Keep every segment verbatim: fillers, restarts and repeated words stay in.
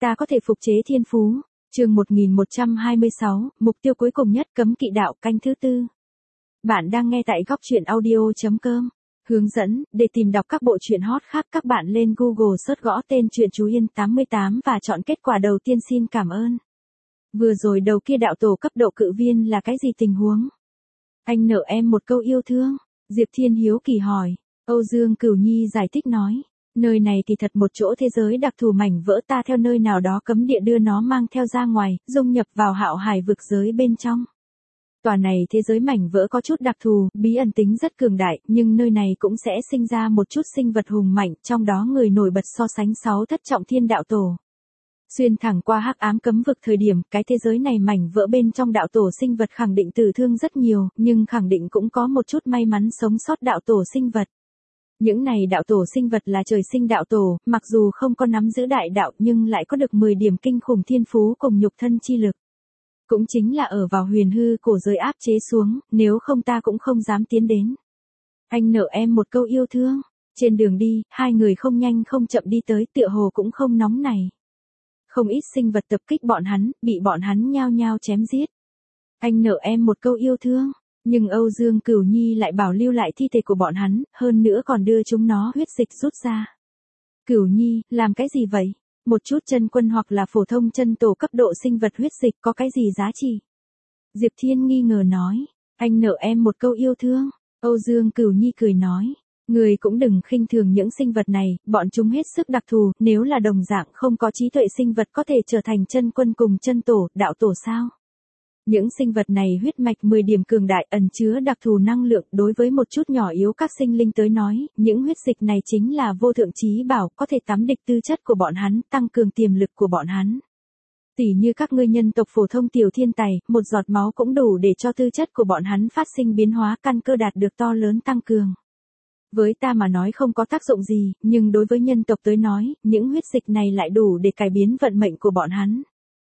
Ta có thể phục chế thiên phú. Chương một nghìn một trăm hai mươi sáu, mục tiêu cuối cùng nhất, cấm kỵ đạo, canh thứ tư. Bạn đang nghe tại góc truyện audio chấm com. Hướng dẫn, để tìm đọc các bộ truyện hot khác các bạn lên Google search gõ tên truyện Chú Yên tám mươi tám và chọn kết quả đầu tiên. Xin cảm ơn. Vừa rồi đầu kia đạo tổ cấp độ cự viên là cái gì tình huống? Anh nợ em một câu yêu thương. Diệp Thiên hiếu kỳ hỏi. Âu Dương Cửu Nhi giải thích nói. Nơi này thì thật một chỗ thế giới đặc thù, mảnh vỡ ta theo nơi nào đó cấm địa đưa nó mang theo ra ngoài, dung nhập vào hạo hải vực giới bên trong. Tòa này thế giới mảnh vỡ có chút đặc thù, bí ẩn tính rất cường đại, nhưng nơi này cũng sẽ sinh ra một chút sinh vật hùng mạnh, trong đó người nổi bật so sánh sáu thất trọng thiên đạo tổ. Xuyên thẳng qua hắc ám cấm vực thời điểm, cái thế giới này mảnh vỡ bên trong đạo tổ sinh vật khẳng định tử thương rất nhiều, nhưng khẳng định cũng có một chút may mắn sống sót đạo tổ sinh vật. Những này đạo tổ sinh vật là trời sinh đạo tổ, mặc dù không có nắm giữ đại đạo nhưng lại có được mười điểm kinh khủng thiên phú cùng nhục thân chi lực. Cũng chính là ở vào huyền hư cổ giới áp chế xuống, nếu không ta cũng không dám tiến đến. Anh nợ em một câu yêu thương. Trên đường đi, hai người không nhanh không chậm đi tới, tựa hồ cũng không nóng này. Không ít sinh vật tập kích bọn hắn, bị bọn hắn nhao nhao chém giết. Anh nợ em một câu yêu thương. Nhưng Âu Dương Cửu Nhi lại bảo lưu lại thi thể của bọn hắn, hơn nữa còn đưa chúng nó huyết dịch rút ra. Cửu Nhi, làm cái gì vậy? Một chút chân quân hoặc là phổ thông chân tổ cấp độ sinh vật huyết dịch có cái gì giá trị? Diệp Thiên nghi ngờ nói. Anh nợ em một câu yêu thương. Âu Dương Cửu Nhi cười nói. Người cũng đừng khinh thường những sinh vật này, bọn chúng hết sức đặc thù, nếu là đồng dạng không có trí tuệ sinh vật có thể trở thành chân quân cùng chân tổ, đạo tổ sao? Những sinh vật này huyết mạch mười điểm cường đại, ẩn chứa đặc thù năng lượng, đối với một chút nhỏ yếu các sinh linh tới nói, những huyết dịch này chính là vô thượng chí bảo, có thể tắm địch tư chất của bọn hắn, tăng cường tiềm lực của bọn hắn. Tỉ như các ngươi nhân tộc phổ thông tiểu thiên tài, một giọt máu cũng đủ để cho tư chất của bọn hắn phát sinh biến hóa, căn cơ đạt được to lớn tăng cường. Với ta mà nói không có tác dụng gì, nhưng đối với nhân tộc tới nói, những huyết dịch này lại đủ để cải biến vận mệnh của bọn hắn.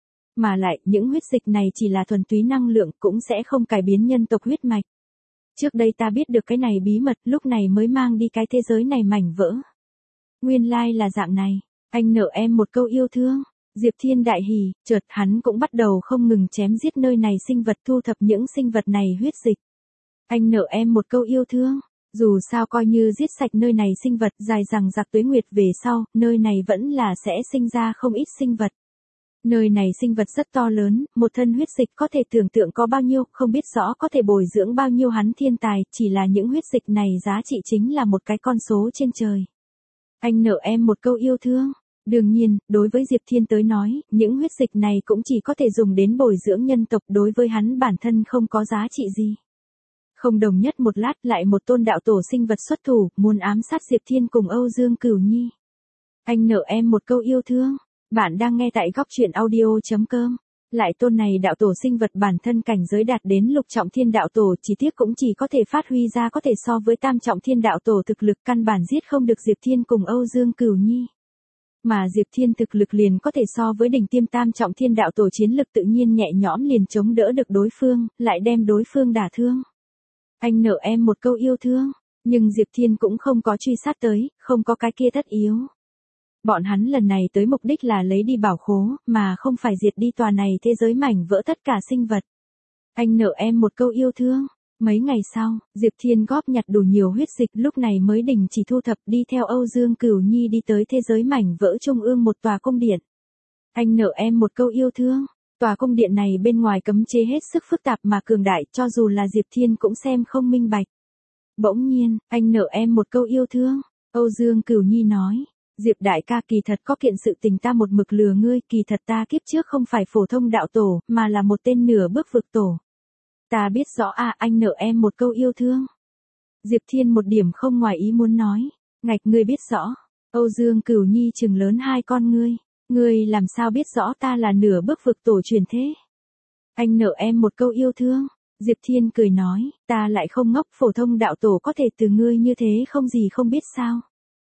Mà lại, những huyết dịch này chỉ là thuần túy năng lượng, cũng sẽ không cải biến nhân tộc huyết mạch. Trước đây ta biết được cái này bí mật, lúc này mới mang đi cái thế giới này mảnh vỡ. Nguyên lai là dạng này. Anh nợ em một câu yêu thương. Diệp Thiên đại hỉ, chợt hắn cũng bắt đầu không ngừng chém giết nơi này sinh vật, thu thập những sinh vật này huyết dịch. Anh nợ em một câu yêu thương. Dù sao coi như giết sạch nơi này sinh vật, dài rằng giặc tuế nguyệt về sau, nơi này vẫn là sẽ sinh ra không ít sinh vật. Nơi này sinh vật rất to lớn, một thân huyết dịch có thể tưởng tượng có bao nhiêu, không biết rõ có thể bồi dưỡng bao nhiêu hắn thiên tài, chỉ là những huyết dịch này giá trị chính là một cái con số trên trời. Anh nợ em một câu yêu thương. Đương nhiên, đối với Diệp Thiên tới nói, những huyết dịch này cũng chỉ có thể dùng đến bồi dưỡng nhân tộc, đối với hắn bản thân không có giá trị gì. Không đồng nhất một lát lại một tôn đạo tổ sinh vật xuất thủ, muốn ám sát Diệp Thiên cùng Âu Dương Cửu Nhi. Anh nợ em một câu yêu thương. Bạn đang nghe tại góc truyện audio chấm com. Lại tôn này đạo tổ sinh vật bản thân cảnh giới đạt đến lục trọng thiên đạo tổ, chỉ tiếc cũng chỉ có thể phát huy ra có thể so với tam trọng thiên đạo tổ thực lực, căn bản giết không được Diệp Thiên cùng Âu Dương Cửu Nhi. Mà Diệp Thiên thực lực liền có thể so với đỉnh tiêm tam trọng thiên đạo tổ, chiến lực tự nhiên nhẹ nhõm liền chống đỡ được đối phương, lại đem đối phương đả thương. Anh nợ em một câu yêu thương. Nhưng Diệp Thiên cũng không có truy sát tới, không có cái kia tất yếu. Bọn hắn lần này tới mục đích là lấy đi bảo khố, mà không phải diệt đi tòa này thế giới mảnh vỡ tất cả sinh vật. Anh nợ em một câu yêu thương. Mấy ngày sau, Diệp Thiên góp nhặt đủ nhiều huyết dịch, lúc này mới đình chỉ thu thập, đi theo Âu Dương Cửu Nhi đi tới thế giới mảnh vỡ trung ương một tòa cung điện. Anh nợ em một câu yêu thương. Tòa cung điện này bên ngoài cấm chế hết sức phức tạp mà cường đại, cho dù là Diệp Thiên cũng xem không minh bạch. Bỗng nhiên, anh nợ em một câu yêu thương. Âu Dương Cửu Nhi nói. Diệp đại ca, kỳ thật có kiện sự tình ta một mực lừa ngươi, kỳ thật ta kiếp trước không phải phổ thông đạo tổ, mà là một tên nửa bước vực tổ. Ta biết rõ à, anh nợ em một câu yêu thương. Diệp Thiên một điểm không ngoài ý muốn nói. Ngạch, ngươi biết rõ. Âu Dương Cửu Nhi trừng lớn hai con ngươi. Ngươi làm sao biết rõ ta là nửa bước vực tổ truyền thế? Anh nợ em một câu yêu thương. Diệp Thiên cười nói, ta lại không ngốc, phổ thông đạo tổ có thể từ ngươi như thế không gì không biết sao?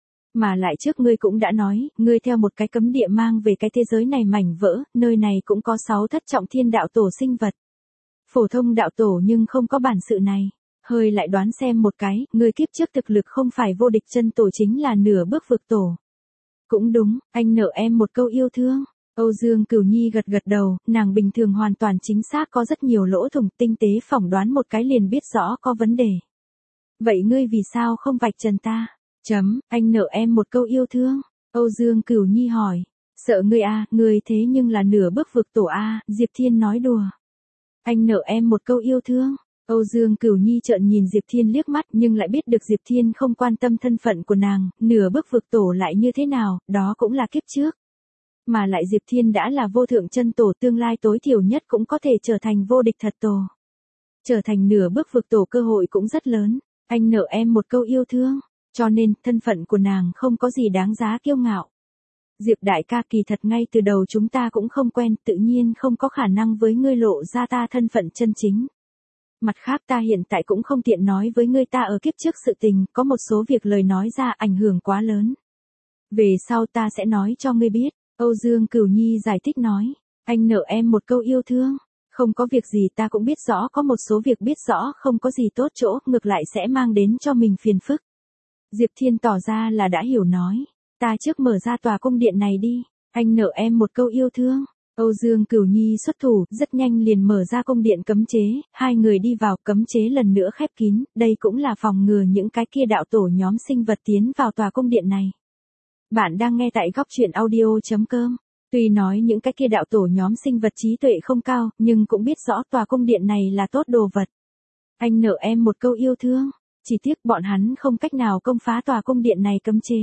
Mà lại trước ngươi cũng đã nói, ngươi theo một cái cấm địa mang về cái thế giới này mảnh vỡ, nơi này cũng có sáu thất trọng thiên đạo tổ sinh vật. Phổ thông đạo tổ nhưng không có bản sự này. Hơi lại đoán xem một cái, ngươi kiếp trước thực lực không phải vô địch chân tổ chính là nửa bước vực tổ. Cũng đúng, anh nợ em một câu yêu thương. Âu Dương Cửu Nhi gật gật đầu, nàng bình thường hoàn toàn chính xác có rất nhiều lỗ thủng, tinh tế phỏng đoán một cái liền biết rõ có vấn đề. Vậy ngươi vì sao không vạch trần ta? Chấm, anh nợ em một câu yêu thương. Âu Dương Cửu Nhi hỏi. Sợ ngươi à, ngươi thế nhưng là nửa bước vực tổ a, Diệp Thiên nói đùa. Anh nợ em một câu yêu thương. Âu Dương Cửu Nhi trợn nhìn Diệp Thiên liếc mắt nhưng lại biết được Diệp Thiên không quan tâm thân phận của nàng, nửa bước vực tổ lại như thế nào, đó cũng là kiếp trước. Mà lại Diệp Thiên đã là vô thượng chân tổ, tương lai tối thiểu nhất cũng có thể trở thành vô địch thật tổ. Trở thành nửa bước vực tổ cơ hội cũng rất lớn. Anh nợ em một câu yêu thương, cho nên thân phận của nàng không có gì đáng giá kiêu ngạo. Diệp đại ca, kỳ thật ngay từ đầu chúng ta cũng không quen, tự nhiên không có khả năng với ngươi lộ ra ta thân phận chân chính. Mặt khác ta hiện tại cũng không tiện nói với ngươi ta ở kiếp trước sự tình, có một số việc lời nói ra ảnh hưởng quá lớn. Về sau ta sẽ nói cho ngươi biết. Âu Dương Cửu Nhi giải thích nói. Anh nợ em một câu yêu thương. Không có việc gì, ta cũng biết rõ có một số việc biết rõ không có gì tốt chỗ, ngược lại sẽ mang đến cho mình phiền phức. Diệp Thiên tỏ ra là đã hiểu nói. Ta trước mở ra tòa cung điện này đi. Anh nợ em một câu yêu thương. Âu Dương Cửu Nhi xuất thủ, rất nhanh liền mở ra cung điện cấm chế, hai người đi vào, cấm chế lần nữa khép kín, đây cũng là phòng ngừa những cái kia đạo tổ nhóm sinh vật tiến vào tòa cung điện này. Bạn đang nghe tại góc truyện audio chấm com. Tuy nói những cái kia đạo tổ nhóm sinh vật trí tuệ không cao, nhưng cũng biết rõ tòa cung điện này là tốt đồ vật. Anh nợ em một câu yêu thương, chỉ tiếc bọn hắn không cách nào công phá tòa cung điện này cấm chế.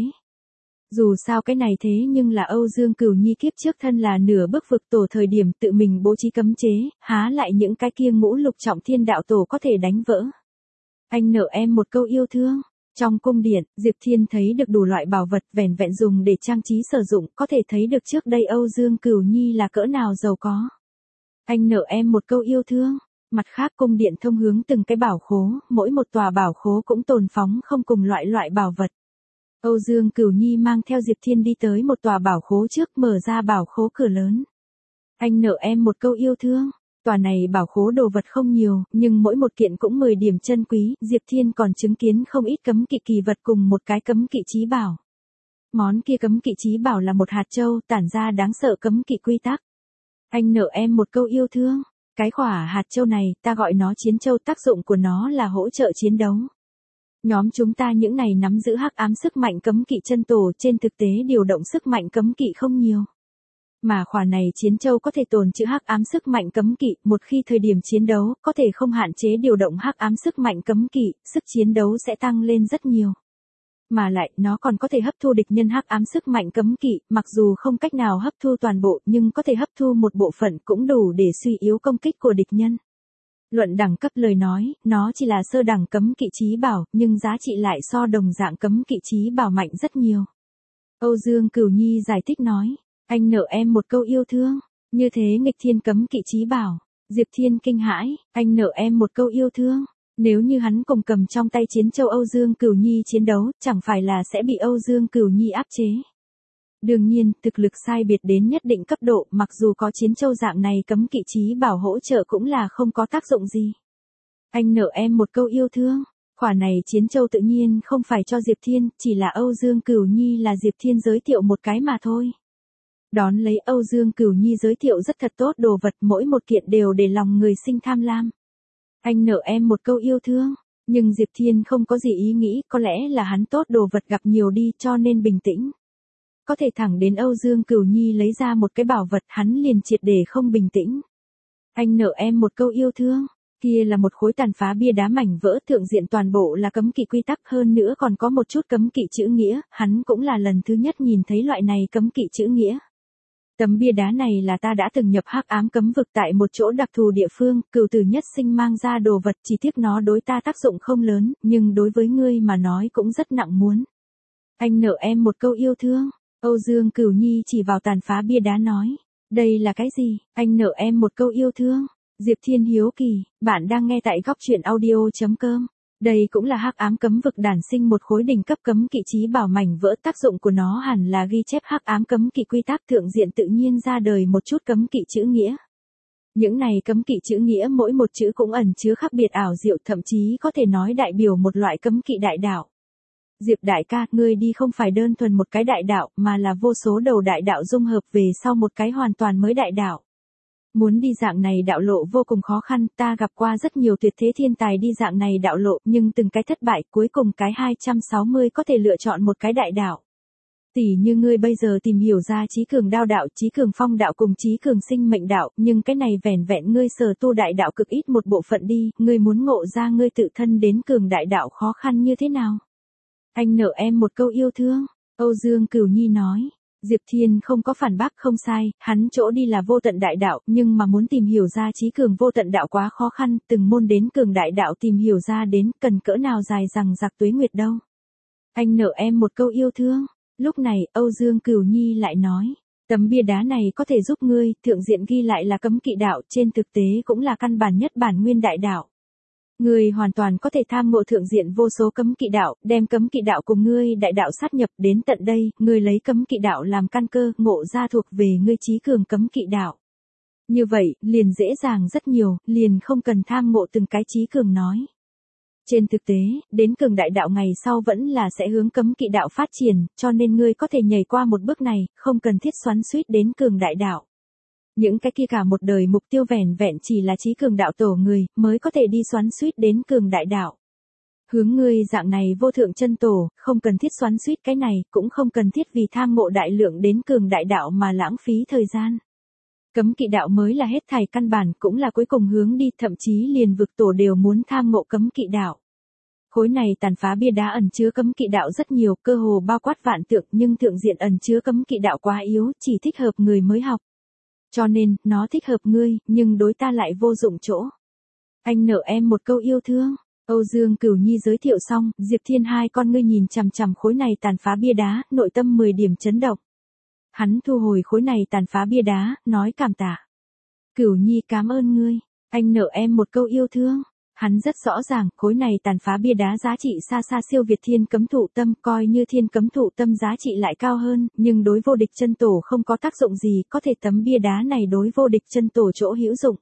Dù sao cái này thế nhưng là Âu Dương Cửu Nhi kiếp trước thân là nửa bước vực tổ thời điểm tự mình bố trí cấm chế, há lại những cái kia ngũ lục trọng thiên đạo tổ có thể đánh vỡ. Anh nợ em một câu yêu thương. Trong cung điện, Diệp Thiên thấy được đủ loại bảo vật vẻn vẹn dùng để trang trí sử dụng, có thể thấy được trước đây Âu Dương Cửu Nhi là cỡ nào giàu có. Anh nợ em một câu yêu thương. Mặt khác cung điện thông hướng từng cái bảo khố, mỗi một tòa bảo khố cũng tồn phóng không cùng loại loại bảo vật. Âu Dương Cửu Nhi mang theo Diệp Thiên đi tới một tòa bảo khố trước, mở ra bảo khố cửa lớn. Anh nợ em một câu yêu thương. Tòa này bảo khố đồ vật không nhiều, nhưng mỗi một kiện cũng mười điểm chân quý, Diệp Thiên còn chứng kiến không ít cấm kỵ kỳ vật cùng một cái cấm kỵ chí bảo. Món kia cấm kỵ chí bảo là một hạt châu tản ra đáng sợ cấm kỵ quy tắc. Anh nợ em một câu yêu thương. Cái khỏa hạt châu này, ta gọi nó chiến châu, tác dụng của nó là hỗ trợ chiến đấu. Nhóm chúng ta những này nắm giữ hắc ám sức mạnh cấm kỵ chân tổ, trên thực tế điều động sức mạnh cấm kỵ không nhiều. Mà khỏa này chiến châu có thể tồn trữ hắc ám sức mạnh cấm kỵ, một khi thời điểm chiến đấu, có thể không hạn chế điều động hắc ám sức mạnh cấm kỵ, sức chiến đấu sẽ tăng lên rất nhiều. Mà lại, nó còn có thể hấp thu địch nhân hắc ám sức mạnh cấm kỵ, mặc dù không cách nào hấp thu toàn bộ, nhưng có thể hấp thu một bộ phận cũng đủ để suy yếu công kích của địch nhân. Luận đẳng cấp lời nói, nó chỉ là sơ đẳng cấm kỵ chí bảo, nhưng giá trị lại so đồng dạng cấm kỵ chí bảo mạnh rất nhiều. Âu Dương Cửu Nhi giải thích nói. Anh nợ em một câu yêu thương. Như thế nghịch thiên cấm kỵ chí bảo. Diệp Thiên kinh hãi. Anh nợ em một câu yêu thương. Nếu như hắn cùng cầm trong tay chiến châu Âu Dương Cửu Nhi chiến đấu, chẳng phải là sẽ bị Âu Dương Cửu Nhi áp chế. Đương nhiên, thực lực sai biệt đến nhất định cấp độ, mặc dù có chiến châu dạng này cấm kỵ chí bảo hỗ trợ cũng là không có tác dụng gì. Anh nợ em một câu yêu thương. Khỏa này chiến châu tự nhiên không phải cho Diệp Thiên, chỉ là Âu Dương Cửu Nhi là Diệp Thiên giới thiệu một cái mà thôi. Đón lấy Âu Dương Cửu Nhi giới thiệu rất thật tốt đồ vật, mỗi một kiện đều để lòng người sinh tham lam. Anh nợ em một câu yêu thương, nhưng Diệp Thiên không có gì ý nghĩ, có lẽ là hắn tốt đồ vật gặp nhiều đi cho nên bình tĩnh. Có thể thẳng đến Âu Dương Cửu Nhi lấy ra một cái bảo vật, hắn liền triệt để không bình tĩnh. Anh nợ em một câu yêu thương, kia là một khối tàn phá bia đá mảnh vỡ, thượng diện toàn bộ là cấm kỵ quy tắc, hơn nữa còn có một chút cấm kỵ chữ nghĩa, hắn cũng là lần thứ nhất nhìn thấy loại này cấm kỵ chữ nghĩa. Tấm bia đá này là ta đã từng nhập hắc ám cấm vực tại một chỗ đặc thù địa phương, cửu tử nhất sinh mang ra đồ vật, chỉ tiếc nó đối ta tác dụng không lớn, nhưng đối với ngươi mà nói cũng rất nặng muốn. Anh nợ em một câu yêu thương. Âu Dương Cửu Nhi chỉ vào tàn phá bia đá nói. Đây là cái gì? Anh nợ em một câu yêu thương. Diệp Thiên hiếu kỳ, bạn đang nghe tại góc truyện audio chấm com. Đây cũng là hắc ám cấm vực đản sinh một khối đỉnh cấp cấm kỵ chí bảo mảnh vỡ, tác dụng của nó hẳn là ghi chép hắc ám cấm kỵ quy tắc, thượng diện tự nhiên ra đời một chút cấm kỵ chữ nghĩa. Những này cấm kỵ chữ nghĩa mỗi một chữ cũng ẩn chứa khác biệt ảo diệu, thậm chí có thể nói đại biểu một loại cấm kỵ đại đạo. Diệp đại ca, ngươi đi không phải đơn thuần một cái đại đạo, mà là vô số đầu đại đạo dung hợp về sau một cái hoàn toàn mới đại đạo. Muốn đi dạng này đạo lộ vô cùng khó khăn, ta gặp qua rất nhiều tuyệt thế thiên tài đi dạng này đạo lộ, nhưng từng cái thất bại, cuối cùng cái hai trăm sáu mươi có thể lựa chọn một cái đại đạo. Tỷ như ngươi bây giờ tìm hiểu ra trí cường đao đạo, trí cường phong đạo cùng trí cường sinh mệnh đạo, nhưng cái này vẻn vẹn ngươi sở tu đại đạo cực ít một bộ phận đi, ngươi muốn ngộ ra ngươi tự thân đến cường đại đạo khó khăn như thế nào? Anh nợ em một câu yêu thương, Âu Dương Cửu Nhi nói. Diệp Thiên không có phản bác, không sai, hắn chỗ đi là vô tận đại đạo, nhưng mà muốn tìm hiểu ra trí cường vô tận đạo quá khó khăn, từng môn đến cường đại đạo tìm hiểu ra đến cần cỡ nào dài rằng giặc tuế nguyệt đâu. Anh nợ em một câu yêu thương. Lúc này, Âu Dương Cửu Nhi lại nói, tấm bia đá này có thể giúp ngươi, thượng diện ghi lại là cấm kỵ đạo, trên thực tế cũng là căn bản nhất bản nguyên đại đạo. Ngươi hoàn toàn có thể tham ngộ thượng diện vô số cấm kỵ đạo, đem cấm kỵ đạo cùng ngươi đại đạo sát nhập đến tận đây, ngươi lấy cấm kỵ đạo làm căn cơ, ngộ ra thuộc về ngươi trí cường cấm kỵ đạo. Như vậy, liền dễ dàng rất nhiều, liền không cần tham ngộ từng cái trí cường nói. Trên thực tế, đến cường đại đạo ngày sau vẫn là sẽ hướng cấm kỵ đạo phát triển, cho nên ngươi có thể nhảy qua một bước này, không cần thiết xoắn xuýt đến cường đại đạo. Những cái kia cả một đời mục tiêu vẻn vẹn chỉ là trí cường đạo tổ người, mới có thể đi xoắn xuýt đến cường đại đạo. Hướng ngươi dạng này vô thượng chân tổ, không cần thiết xoắn xuýt cái này, cũng không cần thiết vì tham ngộ đại lượng đến cường đại đạo mà lãng phí thời gian. Cấm kỵ đạo mới là hết thảy căn bản, cũng là cuối cùng hướng đi, thậm chí liền vực tổ đều muốn tham ngộ cấm kỵ đạo. Khối này tàn phá bia đá ẩn chứa cấm kỵ đạo rất nhiều, cơ hồ bao quát vạn tượng, nhưng thượng diện ẩn chứa cấm kỵ đạo quá yếu, chỉ thích hợp người mới học. Cho nên, nó thích hợp ngươi, nhưng đối ta lại vô dụng chỗ. Anh nợ em một câu yêu thương. Âu Dương Cửu Nhi giới thiệu xong, Diệp Thiên hai con ngươi nhìn chằm chằm khối này tàn phá bia đá, nội tâm mười điểm chấn động. Hắn thu hồi khối này tàn phá bia đá, nói cảm tạ. Cửu Nhi cảm ơn ngươi, anh nợ em một câu yêu thương. Hắn rất rõ ràng, khối này tàn phá bia đá giá trị xa xa siêu việt thiên cấm thụ tâm, coi như thiên cấm thụ tâm giá trị lại cao hơn, nhưng đối vô địch chân tổ không có tác dụng gì, có thể tấm bia đá này đối vô địch chân tổ chỗ hữu dụng.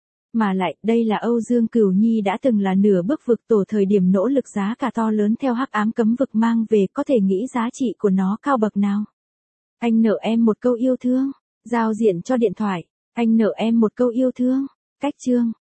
Mà lại, đây là Âu Dương Cửu Nhi đã từng là nửa bước vực tổ thời điểm nỗ lực giá cả to lớn theo hắc ám cấm vực mang về, có thể nghĩ giá trị của nó cao bậc nào. Anh nợ em một câu yêu thương, giao diện cho điện thoại, anh nợ em một câu yêu thương, cách chương.